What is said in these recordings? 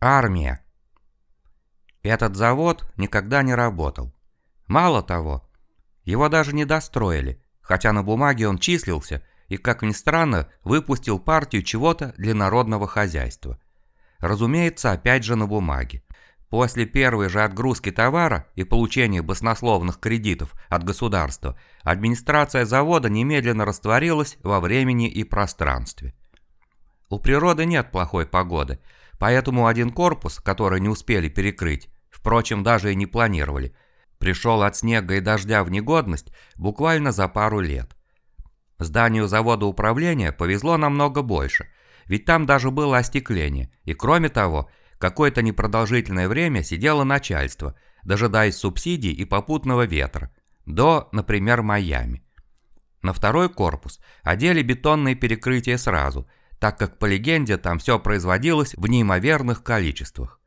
Армия. Этот завод никогда не работал. Мало того, его даже не достроили, хотя на бумаге он числился и, как ни странно, выпустил партию чего-то для народного хозяйства. Разумеется, опять же на бумаге. После первой же отгрузки товара и получения баснословных кредитов от государства, администрация завода немедленно растворилась во времени и пространстве. У природы нет плохой погоды, поэтому один корпус, который не успели перекрыть, впрочем, даже и не планировали, пришел от снега и дождя в негодность буквально за пару лет. Зданию завода управления повезло намного больше, ведь там даже было остекление, и кроме того, какое-то непродолжительное время сидело начальство, дожидаясь субсидий и попутного ветра, до, например, Майами. На второй корпус одели бетонные перекрытия сразу, так как, по легенде, там все производилось в неимоверных количествах.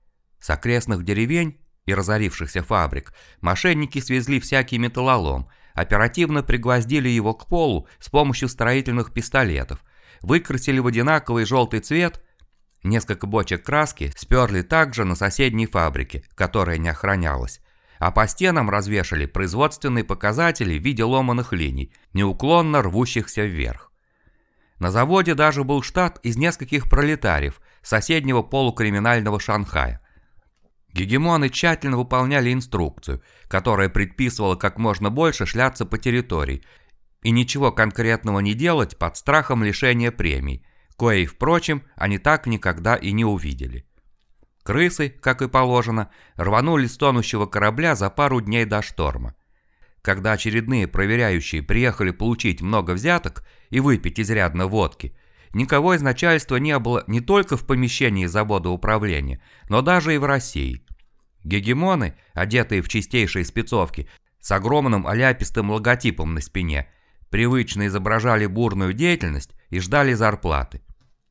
С окрестных деревень и разорившихся фабрик мошенники свезли всякий металлолом, оперативно пригвоздили его к полу с помощью строительных пистолетов, выкрасили в одинаковый желтый цвет, несколько бочек краски сперли также на соседней фабрике, которая не охранялась, а по стенам развешали производственные показатели в виде ломаных линий, неуклонно рвущихся вверх. На заводе даже был штат из нескольких пролетариев соседнего полукриминального Шанхая. Гегемоны тщательно выполняли инструкцию, которая предписывала как можно больше шляться по территории и ничего конкретного не делать под страхом лишения премий, коей, впрочем, они так никогда и не увидели. Крысы, как и положено, рванули с тонущего корабля за пару дней до шторма. Когда очередные проверяющие приехали получить много взяток и выпить изрядно водки, никого из начальства не было не только в помещении завода управления, но даже и в России. Гегемоны, одетые в чистейшие спецовки, с огромным оляпистым логотипом на спине, привычно изображали бурную деятельность и ждали зарплаты.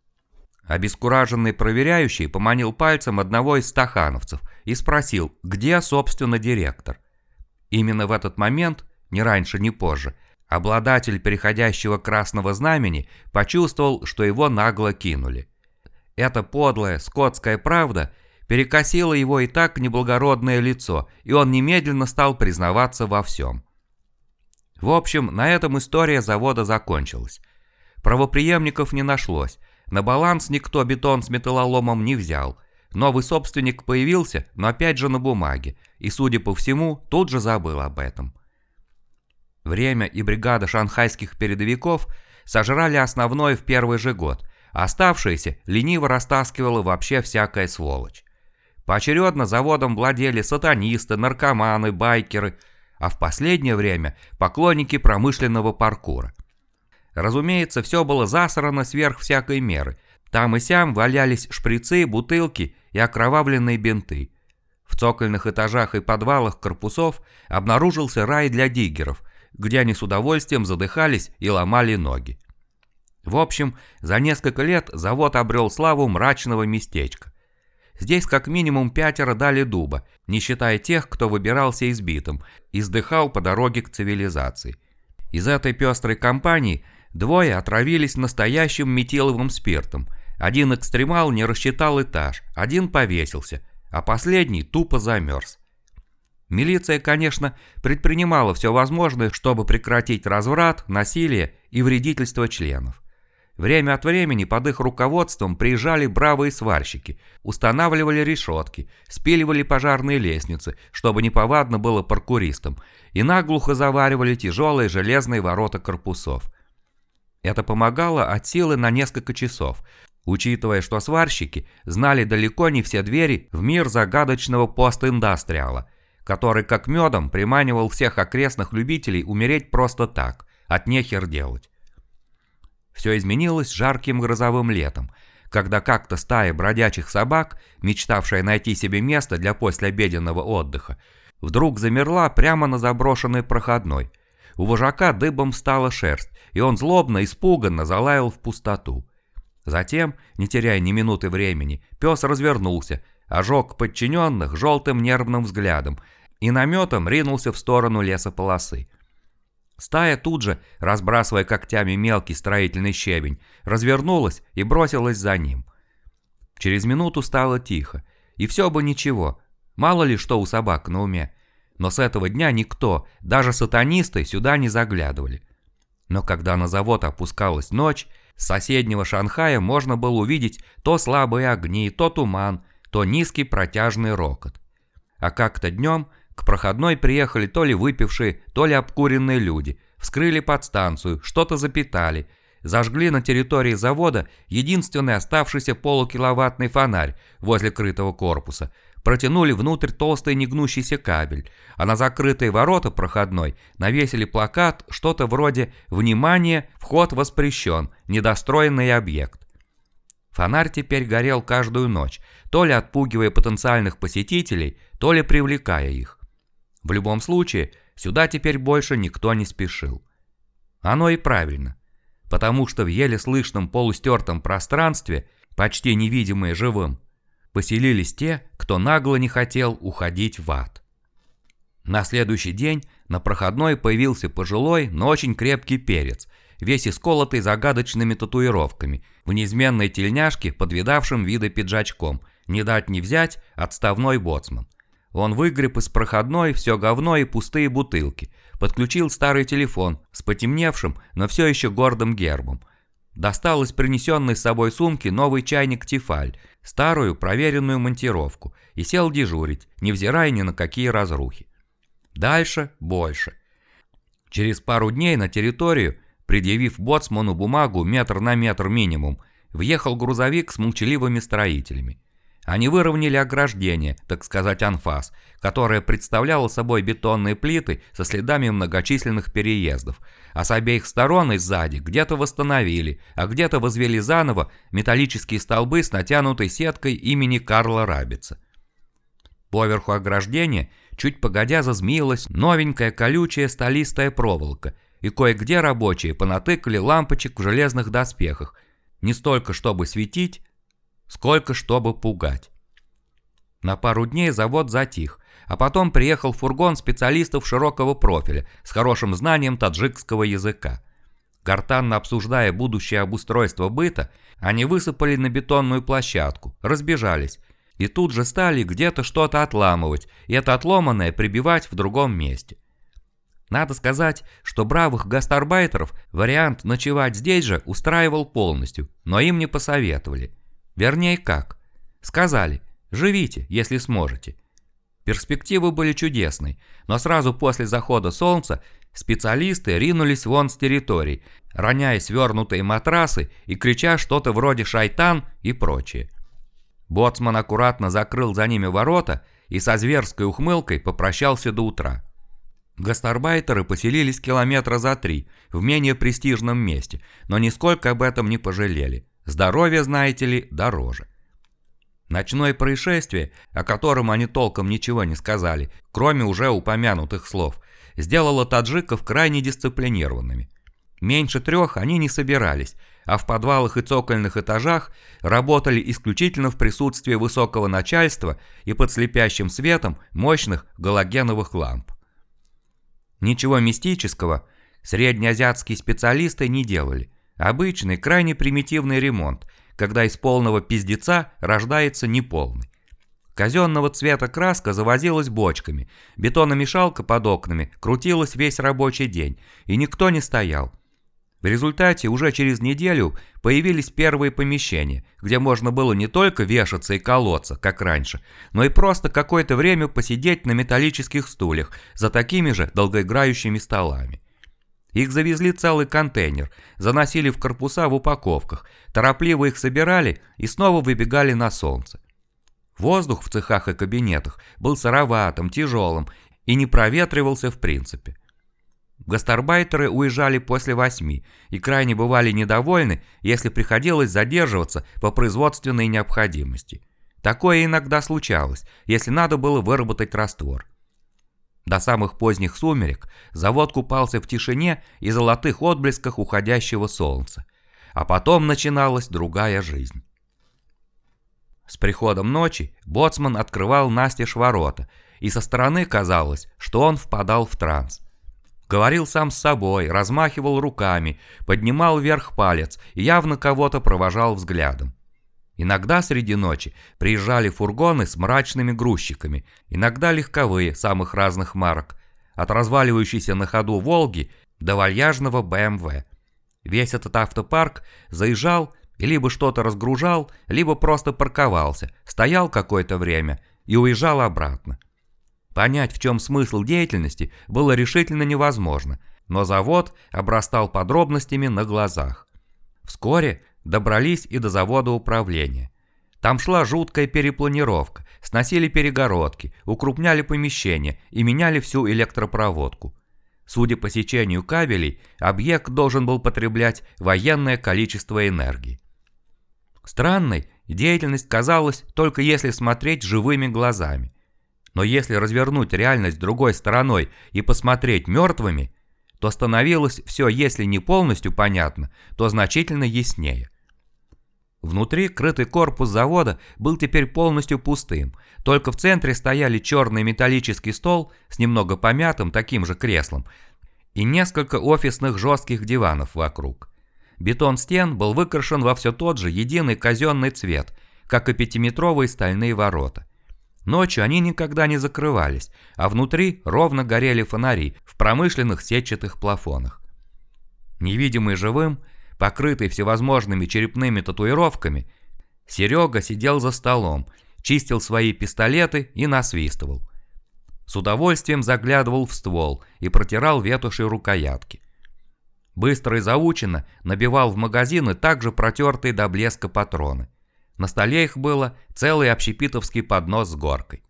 Обескураженный проверяющий поманил пальцем одного из стахановцев и спросил, где, собственно, директор. Именно в этот момент, ни раньше, ни позже, обладатель переходящего красного знамени почувствовал, что его нагло кинули. Эта подлая скотская правда перекосила его и так неблагородное лицо, и он немедленно стал признаваться во всем. В общем, на этом история завода закончилась. Правопреемников не нашлось, на баланс никто бетон с металлоломом не взял. Новый собственник появился, но опять же на бумаге, и, судя по всему, тут же забыл об этом. Время и бригада шанхайских передовиков сожрали основное в первый же год, а оставшееся лениво растаскивала вообще всякая сволочь. Поочередно заводом владели сатанисты, наркоманы, байкеры, а в последнее время поклонники промышленного паркура. Разумеется, все было засрано сверх всякой меры. Там и сям валялись шприцы, бутылки и окровавленные бинты. В цокольных этажах и подвалах корпусов обнаружился рай для диггеров, где они с удовольствием задыхались и ломали ноги. В общем, за несколько лет завод обрел славу мрачного местечка. Здесь как минимум 5 дали дуба, не считая тех, кто выбирался избитым и сдыхал по дороге к цивилизации. Из этой пестрой компании 2 отравились настоящим метиловым спиртом. Один экстремал не рассчитал этаж, один повесился, а последний тупо замерз. Милиция, конечно, предпринимала все возможное, чтобы прекратить разврат, насилие и вредительство членов. Время от времени под их руководством приезжали бравые сварщики, устанавливали решетки, спиливали пожарные лестницы, чтобы неповадно было паркуристам, и наглухо заваривали тяжелые железные ворота корпусов. Это помогало от силы на несколько часов, учитывая, что сварщики знали далеко не все двери в мир загадочного постиндастриала, который как медом приманивал всех окрестных любителей умереть просто так, от нехер делать. Все изменилось жарким грозовым летом, когда как-то стая бродячих собак, мечтавшая найти себе место для послеобеденного отдыха, вдруг замерла прямо на заброшенной проходной. У вожака дыбом стала шерсть, и он злобно, испуганно залаял в пустоту. Затем, не теряя ни минуты времени, пес развернулся, ожег подчиненных желтым нервным взглядом и наметом ринулся в сторону лесополосы. Стая тут же, разбрасывая когтями мелкий строительный щебень, развернулась и бросилась за ним. Через минуту стало тихо, и все бы ничего, мало ли что у собак на уме. Но с этого дня никто, даже сатанисты, сюда не заглядывали. Но когда на завод опускалась ночь, с соседнего Шанхая можно было увидеть то слабые огни, то туман, то низкий протяжный рокот. А как-то днем к проходной приехали то ли выпившие, то ли обкуренные люди, вскрыли подстанцию, что-то запитали, зажгли на территории завода единственный оставшийся полукиловаттный фонарь возле крытого корпуса, протянули внутрь толстый негнущийся кабель, а на закрытые ворота проходной навесили плакат что-то вроде «Внимание! Вход воспрещен! Недостроенный объект». Фонарь теперь горел каждую ночь, то ли отпугивая потенциальных посетителей, то ли привлекая их. В любом случае, сюда теперь больше никто не спешил. Оно и правильно, потому что в еле слышном полустертом пространстве, почти невидимые живым, поселились те, кто нагло не хотел уходить в ад. На следующий день на проходной появился пожилой, но очень крепкий перец, весь исколотый загадочными татуировками, в неизменной тельняшке под видавшим виды пиджачком, не дать не взять отставной боцман. Он выгреб из проходной все говно и пустые бутылки, подключил старый телефон с потемневшим, но все еще гордым гербом. Достал из принесенной с собой сумки новый чайник Тефаль, старую проверенную монтировку, и сел дежурить, невзирая ни на какие разрухи. Дальше больше. Через пару дней на территорию, предъявив боцману бумагу метр на метр минимум, въехал грузовик с молчаливыми строителями. Они выровняли ограждение, так сказать анфас, которое представляло собой бетонные плиты со следами многочисленных переездов, а с обеих сторон и сзади где-то восстановили, а где-то возвели заново металлические столбы с натянутой сеткой имени Карла Рабица. Поверху ограждения чуть погодя зазмеилась новенькая колючая столистая проволока, и кое-где рабочие понатыкали лампочек в железных доспехах, не столько чтобы светить, сколько чтобы пугать. На пару дней завод затих, а потом приехал фургон специалистов широкого профиля с хорошим знанием таджикского языка. Гортанно обсуждая будущее обустройство быта, они высыпали на бетонную площадку, разбежались, и тут же стали где-то что-то отламывать, и это отломанное прибивать в другом месте. Надо сказать, что бравых гастарбайтеров вариант ночевать здесь же устраивал полностью, но им не посоветовали. Вернее как? Сказали, живите, если сможете. Перспективы были чудесные, но сразу после захода солнца специалисты ринулись вон с территорий, роняя свернутые матрасы и крича что-то вроде «шайтан» и прочее. Боцман аккуратно закрыл за ними ворота и со зверской ухмылкой попрощался до утра. Гастарбайтеры поселились километра за 3 в менее престижном месте, но нисколько об этом не пожалели. Здоровье, знаете ли, дороже. Ночное происшествие, о котором они толком ничего не сказали, кроме уже упомянутых слов, сделало таджиков крайне дисциплинированными. Меньше 3 они не собирались, а в подвалах и цокольных этажах работали исключительно в присутствии высокого начальства и под слепящим светом мощных галогеновых ламп. Ничего мистического среднеазиатские специалисты не делали. Обычный, крайне примитивный ремонт, когда из полного пиздеца рождается неполный. Казенного цвета краска завозилась бочками, бетономешалка под окнами крутилась весь рабочий день, и никто не стоял. В результате уже через неделю появились первые помещения, где можно было не только вешаться и колоться, как раньше, но и просто какое-то время посидеть на металлических стульях за такими же долгоиграющими столами. Их завезли целый контейнер, заносили в корпуса в упаковках, торопливо их собирали и снова выбегали на солнце. Воздух в цехах и кабинетах был сыроватым, тяжелым и не проветривался в принципе. Гастарбайтеры уезжали после 8 и крайне бывали недовольны, если приходилось задерживаться по производственной необходимости. Такое иногда случалось, если надо было выработать раствор. До самых поздних сумерек завод купался в тишине и золотых отблесках уходящего солнца. А потом начиналась другая жизнь. С приходом ночи боцман открывал настежь ворота, и со стороны казалось, что он впадал в транс. Говорил сам с собой, размахивал руками, поднимал вверх палец и явно кого-то провожал взглядом. Иногда среди ночи приезжали фургоны с мрачными грузчиками, иногда легковые самых разных марок, от разваливающейся на ходу «Волги» до вальяжного БМВ. Весь этот автопарк заезжал и либо что-то разгружал, либо просто парковался, стоял какое-то время и уезжал обратно. Понять, в чем смысл деятельности, было решительно невозможно, но завод обрастал подробностями на глазах. Вскоре добрались и до завода управления. Там шла жуткая перепланировка, сносили перегородки, укрупняли помещения и меняли всю электропроводку. Судя по сечению кабелей, объект должен был потреблять военное количество энергии. Странной деятельность казалась только если смотреть живыми глазами. Но если развернуть реальность другой стороной и посмотреть мертвыми, то становилось все, если не полностью понятно, то значительно яснее. Внутри крытый корпус завода был теперь полностью пустым, только в центре стояли черный металлический стол с немного помятым таким же креслом и несколько офисных жестких диванов вокруг. Бетон стен был выкрашен во все тот же единый казенный цвет, как и 5-метровые стальные ворота. Ночью они никогда не закрывались, а внутри ровно горели фонари в промышленных сетчатых плафонах. Невидимый живым, покрытый всевозможными черепными татуировками, Серега сидел за столом, чистил свои пистолеты и насвистывал. С удовольствием заглядывал в ствол и протирал ветошью рукоятки. Быстро и заученно набивал в магазины также протертые до блеска патроны. На столе их было целый общепитовский поднос с горкой.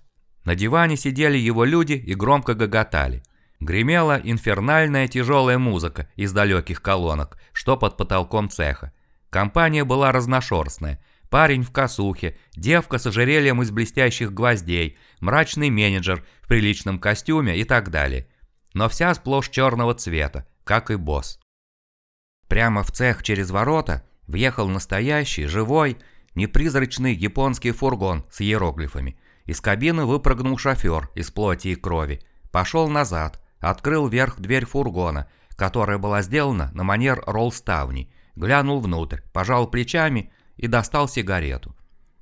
На диване сидели его люди и громко гоготали. Гремела инфернальная тяжелая музыка из далеких колонок, что под потолком цеха. Компания была разношерстная. Парень в косухе, девка с ожерельем из блестящих гвоздей, мрачный менеджер в приличном костюме и так далее. Но вся сплошь черного цвета, как и босс. Прямо в цех через ворота въехал настоящий, живой, непризрачный японский фургон с иероглифами. Из кабины выпрыгнул шофер из плоти и крови. Пошел назад. Открыл вверх дверь фургона, которая была сделана на манер ролл-ставней, глянул внутрь, пожал плечами и достал сигарету.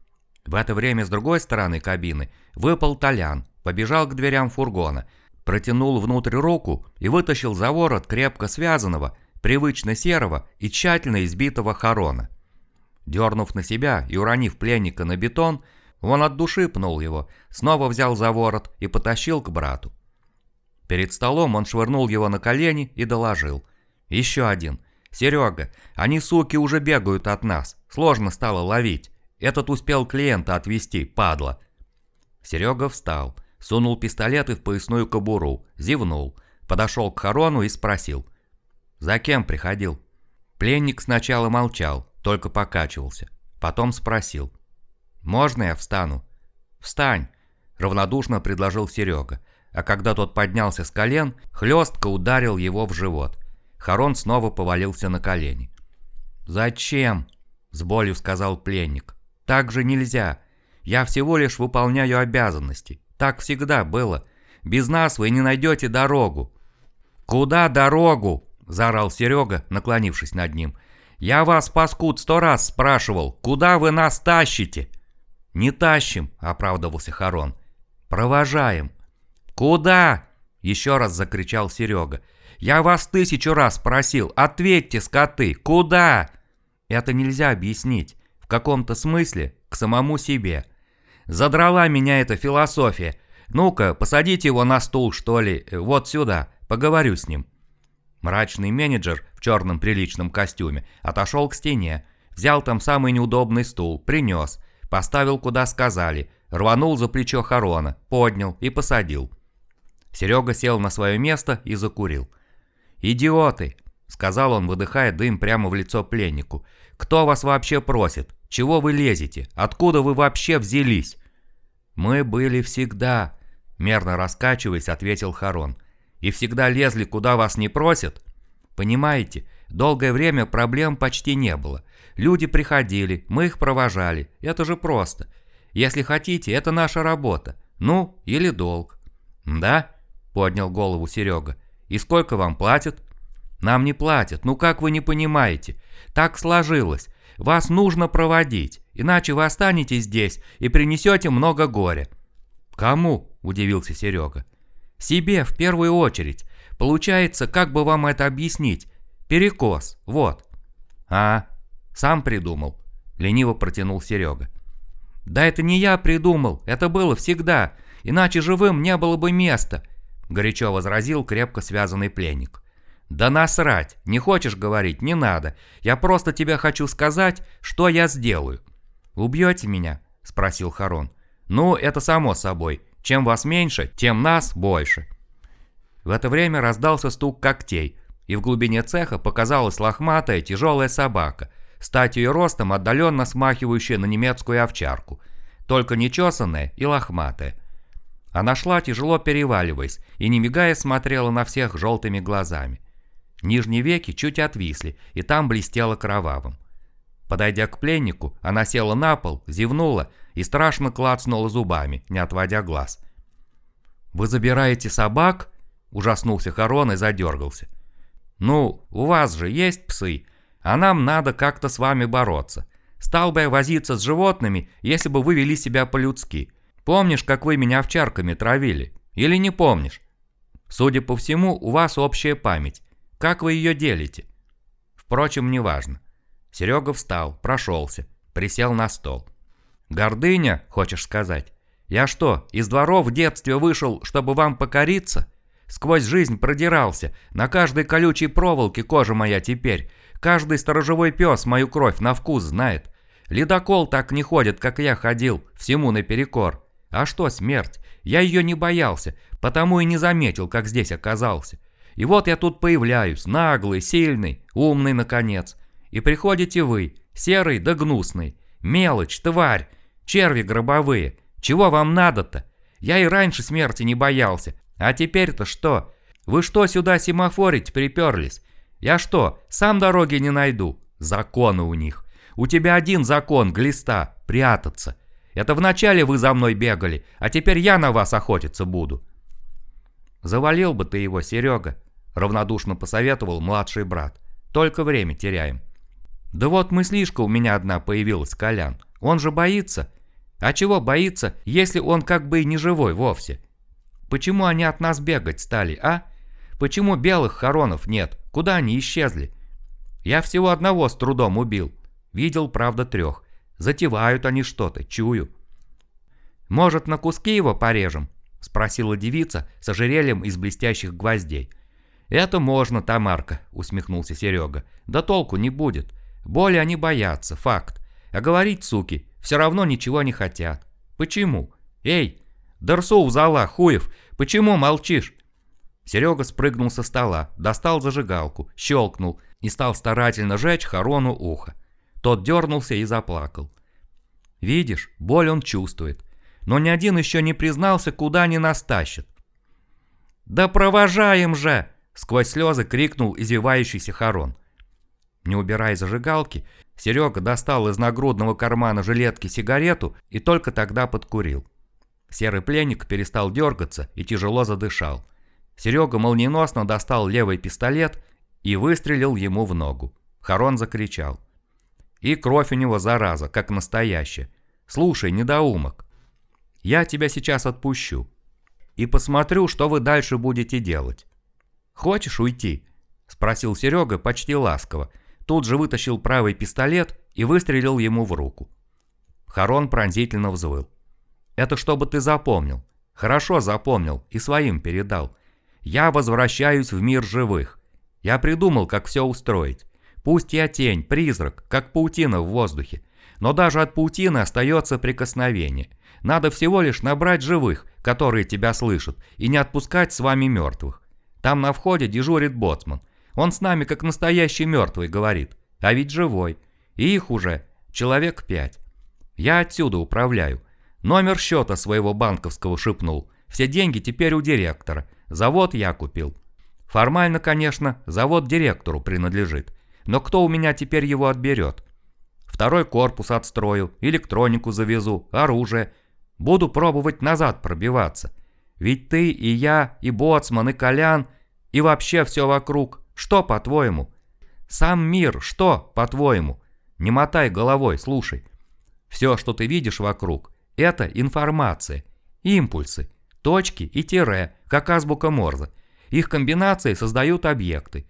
В это время с другой стороны кабины выпал Толян, побежал к дверям фургона, протянул внутрь руку и вытащил за ворот крепко связанного, привычно серого и тщательно избитого Харона. Дернув на себя и уронив пленника на бетон, он от души пнул его, снова взял за ворот и потащил к брату. Перед столом он швырнул его на колени и доложил. «Еще один. Серега, они, суки, уже бегают от нас. Сложно стало ловить. Этот успел клиента отвезти, падла». Серега встал, сунул пистолеты в поясную кобуру, зевнул, подошел к Харону и спросил. «За кем приходил?» Пленник сначала молчал, только покачивался. Потом спросил. «Можно я встану?» «Встань», — равнодушно предложил Серега. А когда тот поднялся с колен, хлестко ударил его в живот. Харон снова повалился на колени. «Зачем?» — с болью сказал пленник. «Так же нельзя. Я всего лишь выполняю обязанности. Так всегда было. Без нас вы не найдете дорогу». «Куда дорогу?» — заорал Серега, наклонившись над ним. «Я вас, паскуд, 100 раз спрашивал, куда вы нас тащите?» «Не тащим», — оправдывался Харон. «Провожаем». «Куда?» — еще раз закричал Серега. «Я вас 1000 раз спросил, ответьте, скоты, куда?» Это нельзя объяснить, в каком-то смысле, к самому себе. Задрала меня эта философия. Ну-ка, посадите его на стул, что ли, вот сюда, поговорю с ним. Мрачный менеджер в черном приличном костюме отошел к стене, взял там самый неудобный стул, принес, поставил куда сказали, рванул за плечо Харона, поднял и посадил. Серега сел на свое место и закурил. «Идиоты!» — сказал он, выдыхая дым прямо в лицо пленнику. «Кто вас вообще просит? Чего вы лезете? Откуда вы вообще взялись?» «Мы были всегда», — мерно раскачиваясь, ответил Харон. «И всегда лезли, куда вас не просят?» «Понимаете, долгое время проблем почти не было. Люди приходили, мы их провожали. Это же просто. Если хотите, это наша работа. Ну, или долг». «Да?» — поднял голову Серега. «И сколько вам платят?» «Нам не платят, ну как вы не понимаете? Так сложилось. Вас нужно проводить, иначе вы останетесь здесь и принесете много горя». «Кому?» – удивился Серега. «Себе в первую очередь. Получается, как бы вам это объяснить? Перекос, вот». «А, сам придумал», – лениво протянул Серега. «Да это не я придумал, это было всегда, иначе живым не было бы места», – горячо возразил крепко связанный пленник. «Да насрать, не хочешь говорить, не надо, я просто тебе хочу сказать, что я сделаю». «Убьете меня?» – спросил Харон. «Ну, это само собой, чем вас меньше, тем нас больше». В это время раздался стук когтей, и в глубине цеха показалась лохматая тяжелая собака, статью и ростом отдаленно смахивающая на немецкую овчарку, только нечесанная и лохматая. Она шла, тяжело переваливаясь, и не мигая смотрела на всех желтыми глазами. Нижние веки чуть отвисли, и там блестело кровавым. Подойдя к пленнику, она села на пол, зевнула и страшно клацнула зубами, не отводя глаз. «Вы забираете собак?» – ужаснулся Харон и задергался. «Ну, у вас же есть псы, а нам надо как-то с вами бороться. Стал бы я возиться с животными, если бы вы вели себя по-людски. Помнишь, как вы меня овчарками травили? Или не помнишь? Судя по всему, у вас общая память. Как вы ее делите?» Впрочем, неважно. Серега встал, прошелся, присел на стол. «Гордыня, хочешь сказать? Я что, из дворов в детстве вышел, чтобы вам покориться? Сквозь жизнь продирался, на каждой колючей проволоке кожа моя теперь, каждый сторожевой пес мою кровь на вкус знает. Ледокол так не ходит, как я ходил, всему наперекор. А что смерть? Я ее не боялся, потому и не заметил, как здесь оказался. И вот я тут появляюсь, наглый, сильный, умный наконец. И приходите вы, серый да гнусный. Мелочь, тварь, черви гробовые. Чего вам надо-то? Я и раньше смерти не боялся. А теперь-то что? Вы что сюда семафорить приперлись? Я что, сам дороги не найду? Законы у них. У тебя один закон, глиста, прятаться. Это вначале вы за мной бегали, а теперь я на вас охотиться буду». «Завалил бы ты его, Серега», — равнодушно посоветовал младший брат. «Только время теряем». «Да вот мыслишка у меня одна появилась, Колян. Он же боится. А чего боится, если он как бы и не живой вовсе? Почему они от нас бегать стали, а? Почему белых хоронов нет? Куда они исчезли? Я всего одного с трудом убил. Видел, правда, 3. Затевают они что-то, чую». «Может, на куски его порежем?» — спросила девица с ожерельем из блестящих гвоздей. «Это можно, Тамарка», — усмехнулся Серега. «Да толку не будет. Боли они боятся, факт. А говорить, суки, все равно ничего не хотят. Почему? Эй, Дарсу зала, хуев, почему молчишь?» Серега спрыгнул со стола, достал зажигалку, щелкнул и стал старательно жечь Харону ухо. Тот дернулся и заплакал. «Видишь, боль он чувствует. Но ни один еще не признался, куда они нас тащат». «Да провожаем же!» — сквозь слезы крикнул извивающийся Харон. Не убирая зажигалки, Серега достал из нагрудного кармана жилетки сигарету и только тогда подкурил. Серый пленник перестал дергаться и тяжело задышал. Серега молниеносно достал левый пистолет и выстрелил ему в ногу. Харон закричал. И кровь у него, зараза, как настоящая. «Слушай, недоумок, я тебя сейчас отпущу и посмотрю, что вы дальше будете делать. Хочешь уйти?» — спросил Серега почти ласково. Тут же вытащил правый пистолет и выстрелил ему в руку. Харон пронзительно взвыл. «Это чтобы ты запомнил. Хорошо запомнил и своим передал. Я возвращаюсь в мир живых. Я придумал, как все устроить. Пусть я тень, призрак, как паутина в воздухе. Но даже от паутины остается прикосновение. Надо всего лишь набрать живых, которые тебя слышат, и не отпускать с вами мертвых. Там на входе дежурит боцман. Он с нами как настоящий мертвый говорит, а ведь живой. И их уже человек 5. Я отсюда управляю. Номер счета своего банковского шепнул. Все деньги теперь у директора. Завод я купил. Формально, конечно, завод директору принадлежит. Но кто у меня теперь его отберет? 2-й корпус отстрою, электронику завезу, оружие. Буду пробовать назад пробиваться. Ведь ты и я, и боцман, и Колян, и вообще все вокруг. Что, по-твоему? Сам мир, что, по-твоему? Не мотай головой, слушай. Все, что ты видишь вокруг, это информация, импульсы, точки и тире, как азбука Морзе. Их комбинации создают объекты,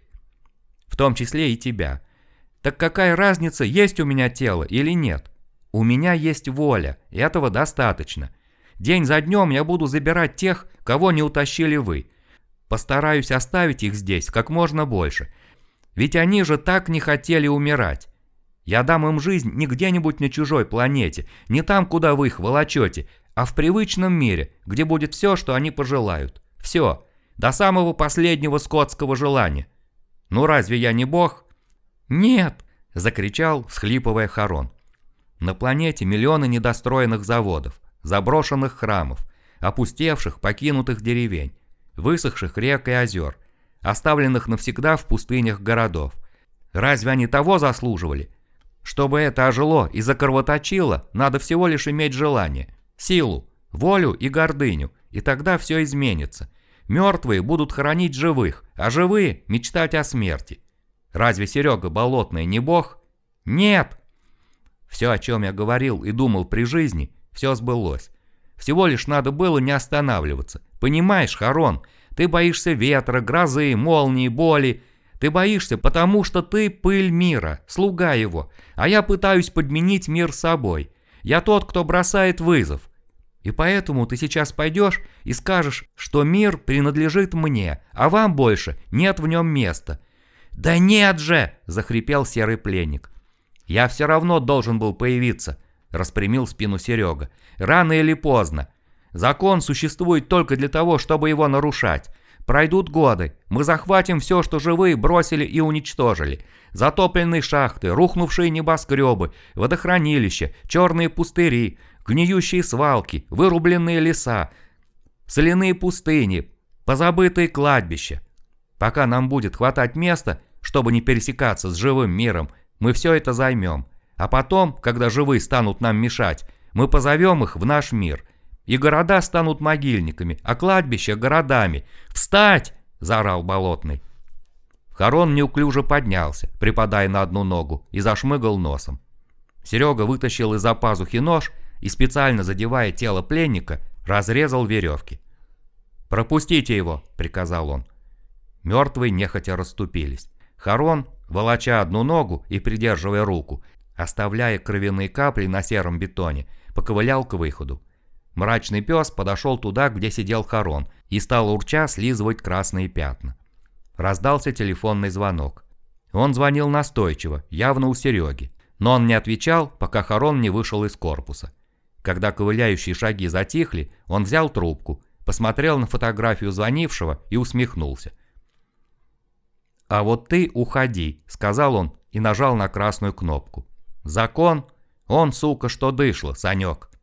в том числе и тебя. Так какая разница, есть у меня тело или нет? У меня есть воля, и этого достаточно. День за днем я буду забирать тех, кого не утащили вы. Постараюсь оставить их здесь как можно больше. Ведь они же так не хотели умирать. Я дам им жизнь не где-нибудь на чужой планете, не там, куда вы их волочете, а в привычном мире, где будет все, что они пожелают. Все, до самого последнего скотского желания. Ну разве я не бог? Нет, закричал, всхлипывая Харон. На планете миллионы недостроенных заводов, заброшенных храмов, опустевших, покинутых деревень, высохших рек и озер, оставленных навсегда в пустынях городов. Разве они того заслуживали? Чтобы это ожило и закровоточило, надо всего лишь иметь желание, силу, волю и гордыню, и тогда все изменится. Мертвые будут хоронить живых, а живые мечтать о смерти. Разве Серега Болотный не бог? Нет! Все, о чем я говорил и думал при жизни, все сбылось. Всего лишь надо было не останавливаться. Понимаешь, Харон, ты боишься ветра, грозы, молнии, боли. Ты боишься, потому что ты пыль мира, слуга его, а я пытаюсь подменить мир собой. Я тот, кто бросает вызов. И поэтому ты сейчас пойдешь и скажешь, что мир принадлежит мне, а вам больше нет в нем места. «Да нет же!» – захрипел серый пленник. «Я все равно должен был появиться», – распрямил спину Серега. «Рано или поздно. Закон существует только для того, чтобы его нарушать. Пройдут годы, мы захватим все, что живые бросили и уничтожили. Затопленные шахты, рухнувшие небоскребы, водохранилища, черные пустыри, гниющие свалки, вырубленные леса, соляные пустыни, позабытые кладбища. Пока нам будет хватать места, чтобы не пересекаться с живым миром, мы все это займем. А потом, когда живые станут нам мешать, мы позовем их в наш мир. И города станут могильниками, а кладбища городами. «Встать!» – заорал Болотный. Харон неуклюже поднялся, припадая на одну ногу, и зашмыгал носом. Серега вытащил из-за пазухи нож и, специально задевая тело пленника, разрезал веревки. «Пропустите его!» – приказал он. Мертвые нехотя расступились. Харон, волоча одну ногу и придерживая руку, оставляя кровяные капли на сером бетоне, поковылял к выходу. Мрачный пес подошел туда, где сидел Харон, и стал урча слизывать красные пятна. Раздался телефонный звонок. Он звонил настойчиво, явно у Сереги, но он не отвечал, пока Харон не вышел из корпуса. Когда ковыляющие шаги затихли, он взял трубку, посмотрел на фотографию звонившего и усмехнулся. «А вот ты уходи», — сказал он и нажал на красную кнопку. «Закон? Он, сука, что дышло, Санек».